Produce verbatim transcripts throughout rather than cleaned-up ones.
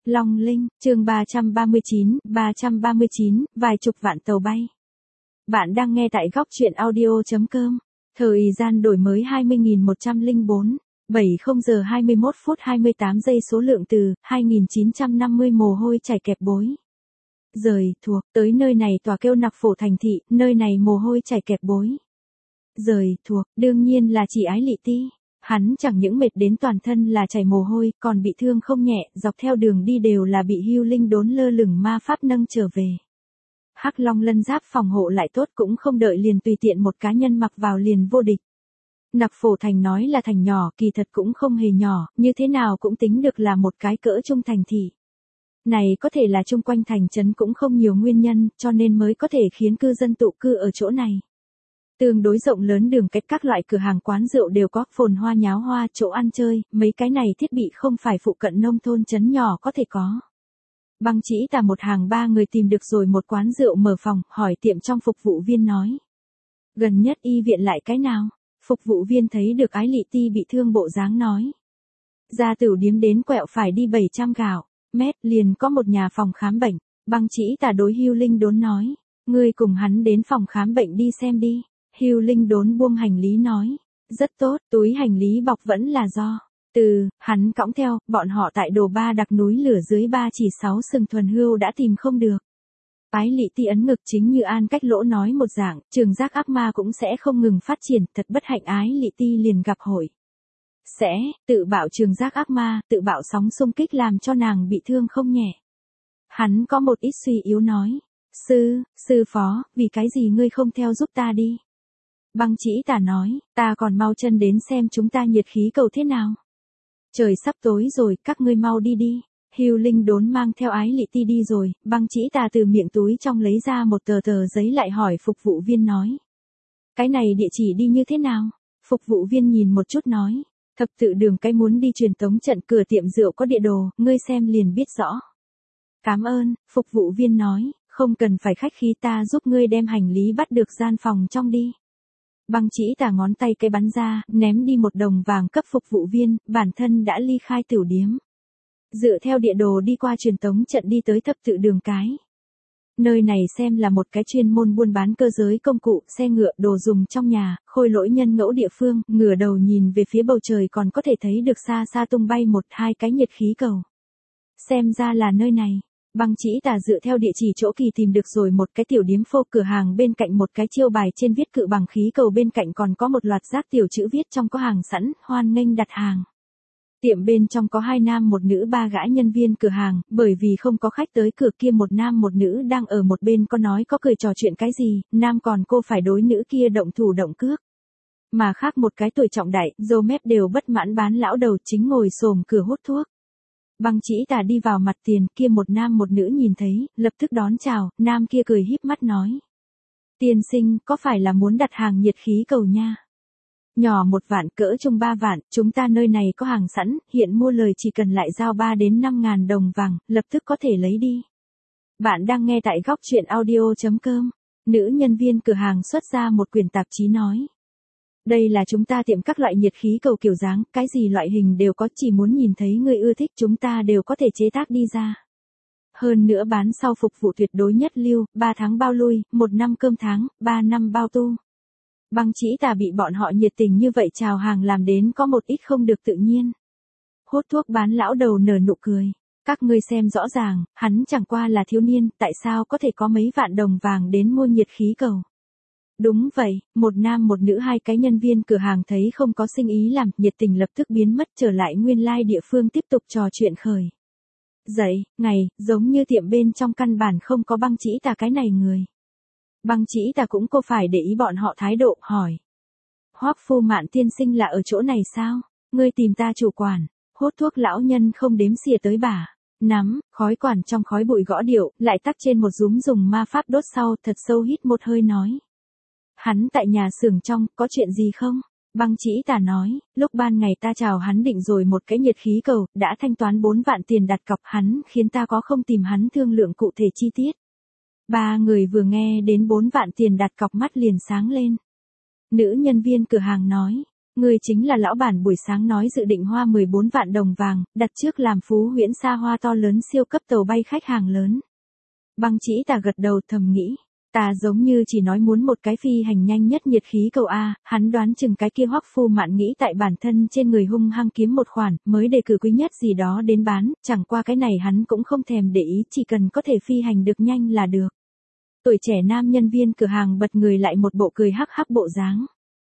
Long Linh, chương ba trăm ba mươi chín, ba trăm ba mươi chín, vài chục vạn tàu bay. Bạn đang nghe tại góc truyện audio.com. Thời gian đổi mới hai mươi nghìn một trăm lẻ bốn, bảy mươi giờ hai mươi mốt phút hai mươi tám giây. Số lượng từ hai nghìn chín trăm năm mươi. Mồ hôi chảy kẹp bối. Rời thuộc tới nơi này tòa kêu nặc phổ thành thị, nơi này mồ hôi chảy kẹp bối. Rời thuộc đương nhiên là chỉ Ái Lị Ti. Hắn chẳng những mệt đến toàn thân là chảy mồ hôi, còn bị thương không nhẹ, dọc theo đường đi đều là bị Hưu Linh đốn lơ lửng ma pháp nâng trở về. Hắc Long lân giáp phòng hộ lại tốt, cũng không đợi liền tùy tiện một cá nhân mặc vào liền vô địch. Nặc phổ thành nói là thành nhỏ, kỳ thật cũng không hề nhỏ, như thế nào cũng tính được là một cái cỡ trung thành thị. Này có thể là chung quanh thành trấn cũng không nhiều nguyên nhân, cho nên mới có thể khiến cư dân tụ cư ở chỗ này. Tương đối rộng lớn đường cách, các loại cửa hàng quán rượu đều có, phồn hoa nháo hoa, chỗ ăn chơi, mấy cái này thiết bị không phải phụ cận nông thôn trấn nhỏ có thể có. Băng Chỉ Tà một hàng ba người tìm được rồi một quán rượu mở phòng, hỏi tiệm trong phục vụ viên nói. Gần nhất y viện lại cái nào? Phục vụ viên thấy được Ái Lị Ti bị thương bộ dáng nói. Ra tửu điếm đến quẹo phải đi bảy trăm gạo mét, liền có một nhà phòng khám bệnh. Băng Chỉ Tà đối Hưu Linh đốn nói. Ngươi cùng hắn đến phòng khám bệnh đi xem đi. Hưu Linh đốn buông hành lý nói. Rất tốt, túi hành lý bọc vẫn là do. Từ, hắn cõng theo, bọn họ tại đồ ba đặc núi lửa dưới ba chỉ sáu sừng thuần hươu đã tìm không được. Ái Lị Ti ấn ngực, chính như An Cách Lỗ nói một dạng, trường giác ác ma cũng sẽ không ngừng phát triển, thật bất hạnh Ái Lị Ti liền gặp hội. Sẽ, tự bạo trường giác ác ma, tự bạo sóng xung kích làm cho nàng bị thương không nhẹ. Hắn có một ít suy yếu nói. Sư, sư phó, vì cái gì ngươi không theo giúp ta đi? Băng Chỉ Tà nói, ta còn mau chân đến xem chúng ta nhiệt khí cầu thế nào. Trời sắp tối rồi, các ngươi mau đi đi. Hưu Linh đốn mang theo Ái Lị Ti đi rồi, Băng Chỉ Tà từ miệng túi trong lấy ra một tờ tờ giấy lại hỏi phục vụ viên nói. Cái này địa chỉ đi như thế nào? Phục vụ viên nhìn một chút nói. Thập tự đường cái muốn đi truyền tống trận, cửa tiệm rượu có địa đồ, ngươi xem liền biết rõ. Cảm ơn, phục vụ viên nói, không cần phải khách khí, ta giúp ngươi đem hành lý bắt được gian phòng trong đi. Băng Chỉ Tà ngón tay cái bắn ra, ném đi một đồng vàng cấp phục vụ viên, bản thân đã ly khai tửu điếm. Dựa theo địa đồ đi qua truyền tống trận đi tới thập tự đường cái. Nơi này xem là một cái chuyên môn buôn bán cơ giới công cụ, xe ngựa, đồ dùng trong nhà, khôi lỗi nhân ngẫu địa phương, ngửa đầu nhìn về phía bầu trời còn có thể thấy được xa xa tung bay một hai cái nhiệt khí cầu. Xem ra là nơi này. Băng Chỉ Tà dựa theo địa chỉ chỗ kỳ tìm được rồi một cái tiểu điếm phô, cửa hàng bên cạnh một cái chiêu bài trên viết cự bằng khí cầu, bên cạnh còn có một loạt rác tiểu chữ viết trong có hàng sẵn, hoan nghênh đặt hàng. Tiệm bên trong có hai nam một nữ ba gã nhân viên cửa hàng, bởi vì không có khách tới cửa kia, một nam một nữ đang ở một bên có nói có cười trò chuyện cái gì, nam còn cô phải đối nữ kia động thủ động cước. Mà khác một cái tuổi trọng đại, râu mép đều bất mãn bán lão đầu chính ngồi xổm cửa hút thuốc. Băng Chỉ Tà đi vào mặt tiền, kia một nam một nữ nhìn thấy, lập tức đón chào, nam kia cười híp mắt nói. Tiên sinh, có phải là muốn đặt hàng nhiệt khí cầu nha? Nhỏ một vạn, cỡ trung ba vạn, chúng ta nơi này có hàng sẵn, hiện mua lời chỉ cần lại giao ba đến năm ngàn đồng vàng, lập tức có thể lấy đi. Bạn đang nghe tại góc truyện audio.com. Nữ nhân viên cửa hàng xuất ra một quyển tạp chí nói. Đây là chúng ta tiệm các loại nhiệt khí cầu kiểu dáng, cái gì loại hình đều có, chỉ muốn nhìn thấy người ưa thích chúng ta đều có thể chế tác đi ra. Hơn nữa bán sau phục vụ tuyệt đối nhất lưu, ba tháng bao lui, một năm cơm tháng, ba năm bao tu. Băng Chỉ Tà bị bọn họ nhiệt tình như vậy chào hàng làm đến có một ít không được tự nhiên. Hút thuốc bán lão đầu nở nụ cười. Các ngươi xem rõ ràng, hắn chẳng qua là thiếu niên, tại sao có thể có mấy vạn đồng vàng đến mua nhiệt khí cầu? Đúng vậy, một nam một nữ hai cái nhân viên cửa hàng thấy không có sinh ý làm, nhiệt tình lập tức biến mất, trở lại nguyên lai địa phương tiếp tục trò chuyện khởi. Dậy, ngày, giống như tiệm bên trong căn bản không có Băng Chỉ Tà cái này người. Băng Chỉ Tà cũng cô phải để ý bọn họ thái độ, hỏi. Hoắc Phu Mạn tiên sinh là ở chỗ này sao? Ngươi tìm ta chủ quản. Hút thuốc lão nhân không đếm xỉa tới bả. Nắm, khói quản trong khói bụi gõ điệu, lại tắt trên một rúm dùng ma pháp đốt sau, thật sâu hít một hơi nói. Hắn tại nhà xưởng trong, có chuyện gì không? Băng Chỉ Tà nói, lúc ban ngày ta chào hắn định rồi một cái nhiệt khí cầu, đã thanh toán bốn vạn tiền đặt cọc, hắn khiến ta có không tìm hắn thương lượng cụ thể chi tiết. Ba người vừa nghe đến bốn vạn tiền đặt cọc mắt liền sáng lên. Nữ nhân viên cửa hàng nói, Ngươi chính là lão bản buổi sáng nói dự định hoa mười bốn vạn đồng vàng, đặt trước làm Phú Huyễn xa hoa to lớn siêu cấp tàu bay khách hàng lớn. Băng Chỉ Tà gật đầu thầm nghĩ. Ta giống như chỉ nói muốn một cái phi hành nhanh nhất nhiệt khí cầu A, hắn đoán chừng cái kia Hoắc Phu Mạn nghĩ tại bản thân trên người hung hăng kiếm một khoản, mới đề cử quý nhất gì đó đến bán, chẳng qua cái này hắn cũng không thèm để ý, chỉ cần có thể phi hành được nhanh là được. Tuổi trẻ nam nhân viên cửa hàng bật người lại một bộ cười hắc hắc bộ dáng.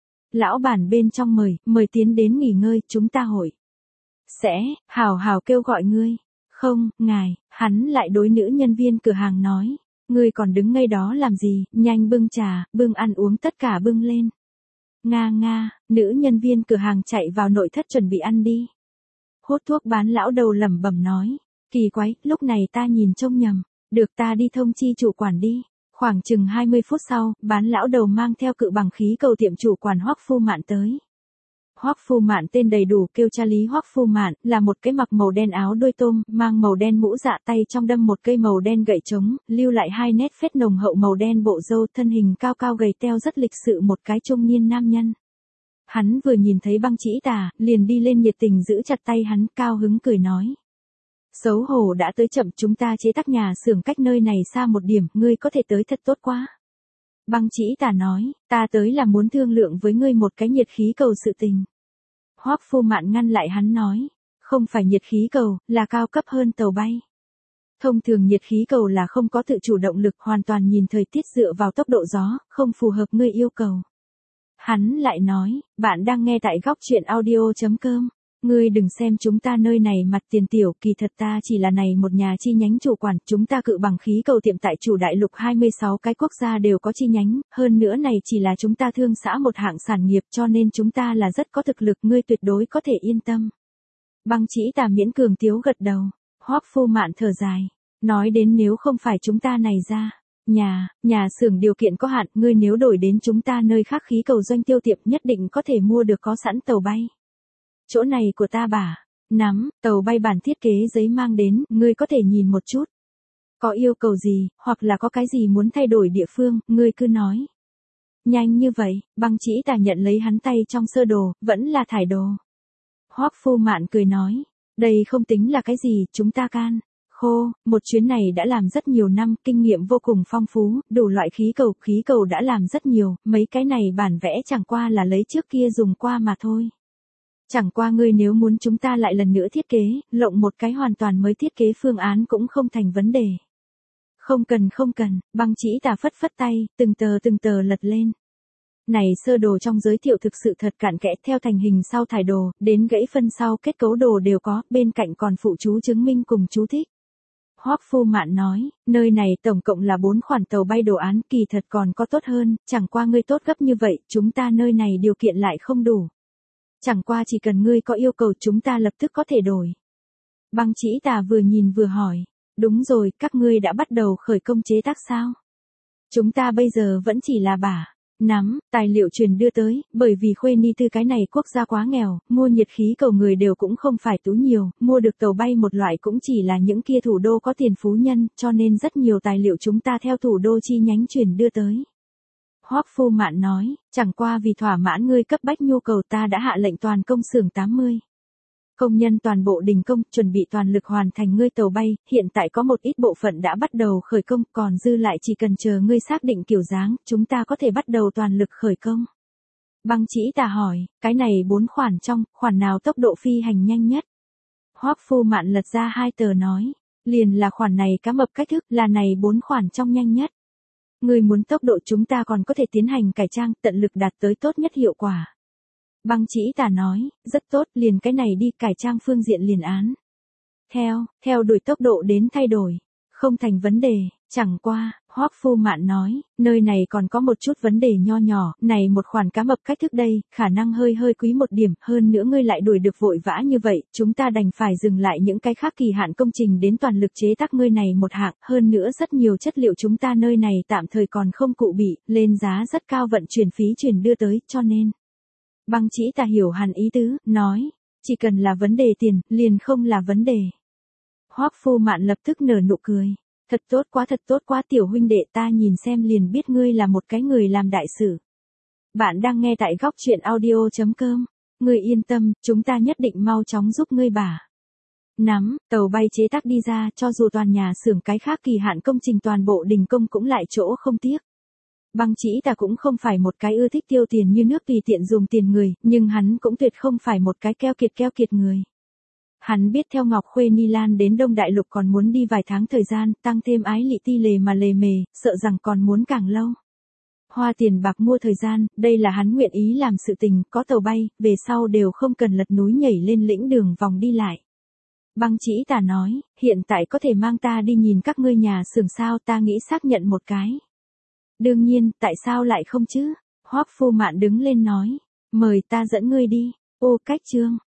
Lão bản bên trong mời, mời tiến đến nghỉ ngơi, chúng ta hội. Sẽ, hào hào kêu gọi ngươi. Không, ngài, hắn lại đối nữ nhân viên cửa hàng nói. Ngươi còn đứng ngay đó làm gì, nhanh bưng trà, bưng ăn uống tất cả bưng lên. Nga nga, nữ nhân viên cửa hàng chạy vào nội thất chuẩn bị ăn đi. Hút thuốc bán lão đầu lẩm bẩm nói. Kỳ quái, lúc này ta nhìn trông nhầm, được ta đi thông chi chủ quản đi. Khoảng chừng hai mươi phút sau, bán lão đầu mang theo cự bằng khí cầu tiệm chủ quản Hoắc Phu Mạn tới. Hoắc Phu Mạn tên đầy đủ kêu cha Lý Hoắc Phu Mạn, là một cái mặc màu đen áo đuôi tôm, mang màu đen mũ dạ tay trong đâm một cây màu đen gậy trống, lưu lại hai nét phết nồng hậu màu đen bộ râu, thân hình cao cao gầy teo rất lịch sự, một cái trung niên nam nhân. Hắn vừa nhìn thấy Băng Chỉ Tà, liền đi lên nhiệt tình giữ chặt tay hắn, cao hứng cười nói. Xấu hổ đã tới chậm, chúng ta chế tác nhà xưởng cách nơi này xa một điểm, ngươi có thể tới thật tốt quá. Băng Chỉ Tà nói, ta tới là muốn thương lượng với ngươi một cái nhiệt khí cầu sự tình. Hoắc Phu Mạn ngăn lại hắn nói, không phải nhiệt khí cầu, là cao cấp hơn tàu bay. Thông thường nhiệt khí cầu là không có tự chủ động lực, hoàn toàn nhìn thời tiết dựa vào tốc độ gió, không phù hợp ngươi yêu cầu. Hắn lại nói, bạn đang nghe tại góc truyện audio chấm com. Ngươi đừng xem chúng ta nơi này mặt tiền tiểu, kỳ thật ta chỉ là này một nhà chi nhánh chủ quản, chúng ta cự bằng khí cầu tiệm tại chủ đại lục hai mươi sáu cái quốc gia đều có chi nhánh, hơn nữa này chỉ là chúng ta thương xã một hạng sản nghiệp cho nên chúng ta là rất có thực lực, ngươi tuyệt đối có thể yên tâm. Băng Chỉ Tà miễn cường tiếu gật đầu, Hoắc Phu Mạn thở dài, nói đến nếu không phải chúng ta này ra. Nhà, nhà xưởng điều kiện có hạn, ngươi nếu đổi đến chúng ta nơi khác khí cầu doanh tiêu tiệm nhất định có thể mua được có sẵn tàu bay. Chỗ này của ta bả, nắm, tàu bay bản thiết kế giấy mang đến, ngươi có thể nhìn một chút. Có yêu cầu gì, hoặc là có cái gì muốn thay đổi địa phương, ngươi cứ nói. Nhanh như vậy, Băng Chỉ Tà nhận lấy hắn tay trong sơ đồ, vẫn là thải đồ. Hoắc Phu Mạn cười nói, đây không tính là cái gì, chúng ta can. Khô, một chuyến này đã làm rất nhiều năm, kinh nghiệm vô cùng phong phú, đủ loại khí cầu, khí cầu đã làm rất nhiều, mấy cái này bản vẽ chẳng qua là lấy trước kia dùng qua mà thôi. Chẳng qua ngươi nếu muốn chúng ta lại lần nữa thiết kế, lộng một cái hoàn toàn mới thiết kế phương án cũng không thành vấn đề. Không cần không cần, Băng Chỉ Tà phất phất tay, từng tờ từng tờ lật lên. Này sơ đồ trong giới thiệu thực sự thật cặn kẽ, theo thành hình sau thải đồ, đến gãy phân sau kết cấu đồ đều có, bên cạnh còn phụ chú chứng minh cùng chú thích. Hoắc Phu Mạn nói, nơi này tổng cộng là bốn khoản tàu bay đồ án, kỳ thật còn có tốt hơn, chẳng qua ngươi tốt gấp như vậy, chúng ta nơi này điều kiện lại không đủ. Chẳng qua chỉ cần ngươi có yêu cầu chúng ta lập tức có thể đổi. Băng Chỉ Tà vừa nhìn vừa hỏi, đúng rồi, các ngươi đã bắt đầu khởi công chế tác sao? Chúng ta bây giờ vẫn chỉ là bả, nắm, tài liệu truyền đưa tới, bởi vì Khuê Ni Tư cái này quốc gia quá nghèo, mua nhiệt khí cầu người đều cũng không phải tú nhiều, mua được tàu bay một loại cũng chỉ là những kia thủ đô có tiền phú nhân, cho nên rất nhiều tài liệu chúng ta theo thủ đô chi nhánh truyền đưa tới. Hoắc Phu Mạn nói, chẳng qua vì thỏa mãn ngươi cấp bách nhu cầu ta đã hạ lệnh toàn công xưởng tám mươi. Công nhân toàn bộ đình công, chuẩn bị toàn lực hoàn thành ngươi tàu bay, hiện tại có một ít bộ phận đã bắt đầu khởi công, còn dư lại chỉ cần chờ ngươi xác định kiểu dáng, chúng ta có thể bắt đầu toàn lực khởi công. Băng Chỉ Tà hỏi, cái này bốn khoản trong, khoản nào tốc độ phi hành nhanh nhất? Hoắc Phu Mạn lật ra hai tờ nói, liền là khoản này cá mập cách thức, là này bốn khoản trong nhanh nhất. Ngươi muốn tốc độ chúng ta còn có thể tiến hành cải trang, tận lực đạt tới tốt nhất hiệu quả. Băng Chỉ Tà nói, rất tốt, liền cái này đi, cải trang phương diện liền án. Theo, theo đuổi tốc độ đến thay đổi, không thành vấn đề, chẳng qua, Hoắc Phu Mạn nói, nơi này còn có một chút vấn đề nho nhỏ, này một khoản cá mập cách thức đây, khả năng hơi hơi quý một điểm, hơn nữa ngươi lại đuổi được vội vã như vậy, chúng ta đành phải dừng lại những cái khác kỳ hạn công trình đến toàn lực chế tác ngươi này một hạng, hơn nữa rất nhiều chất liệu chúng ta nơi này tạm thời còn không cụ bị, lên giá rất cao vận chuyển phí chuyển đưa tới, cho nên. Băng Chỉ Tà hiểu hẳn ý tứ, nói, chỉ cần là vấn đề tiền, liền không là vấn đề. Hoắc Phu Mạn lập tức nở nụ cười. Thật tốt quá thật tốt quá tiểu huynh đệ, ta nhìn xem liền biết ngươi là một cái người làm đại sự. Bạn đang nghe tại góc truyện audio chấm com. Ngươi yên tâm, chúng ta nhất định mau chóng giúp ngươi bả. Nắm, tàu bay chế tác đi ra, cho dù toàn nhà xưởng cái khác kỳ hạn công trình toàn bộ đình công cũng lại chỗ không tiếc. Băng Chỉ Tà cũng không phải một cái ưa thích tiêu tiền như nước tùy tiện dùng tiền người, nhưng hắn cũng tuyệt không phải một cái keo kiệt keo kiệt người. Hắn biết theo Ngọc Khuê Ni Lan đến Đông Đại Lục còn muốn đi vài tháng thời gian, tăng thêm ái lị ti lề mà lề mề, sợ rằng còn muốn càng lâu. Hoa tiền bạc mua thời gian, đây là hắn nguyện ý làm sự tình, có tàu bay, về sau đều không cần lật núi nhảy lên lĩnh đường vòng đi lại. Băng Chỉ Tà nói, hiện tại có thể mang ta đi nhìn các ngươi nhà xưởng sao, ta nghĩ xác nhận một cái. Đương nhiên, tại sao lại không chứ? Hoắc Phu Mạn đứng lên nói, mời ta dẫn ngươi đi. Ô Cách Trương,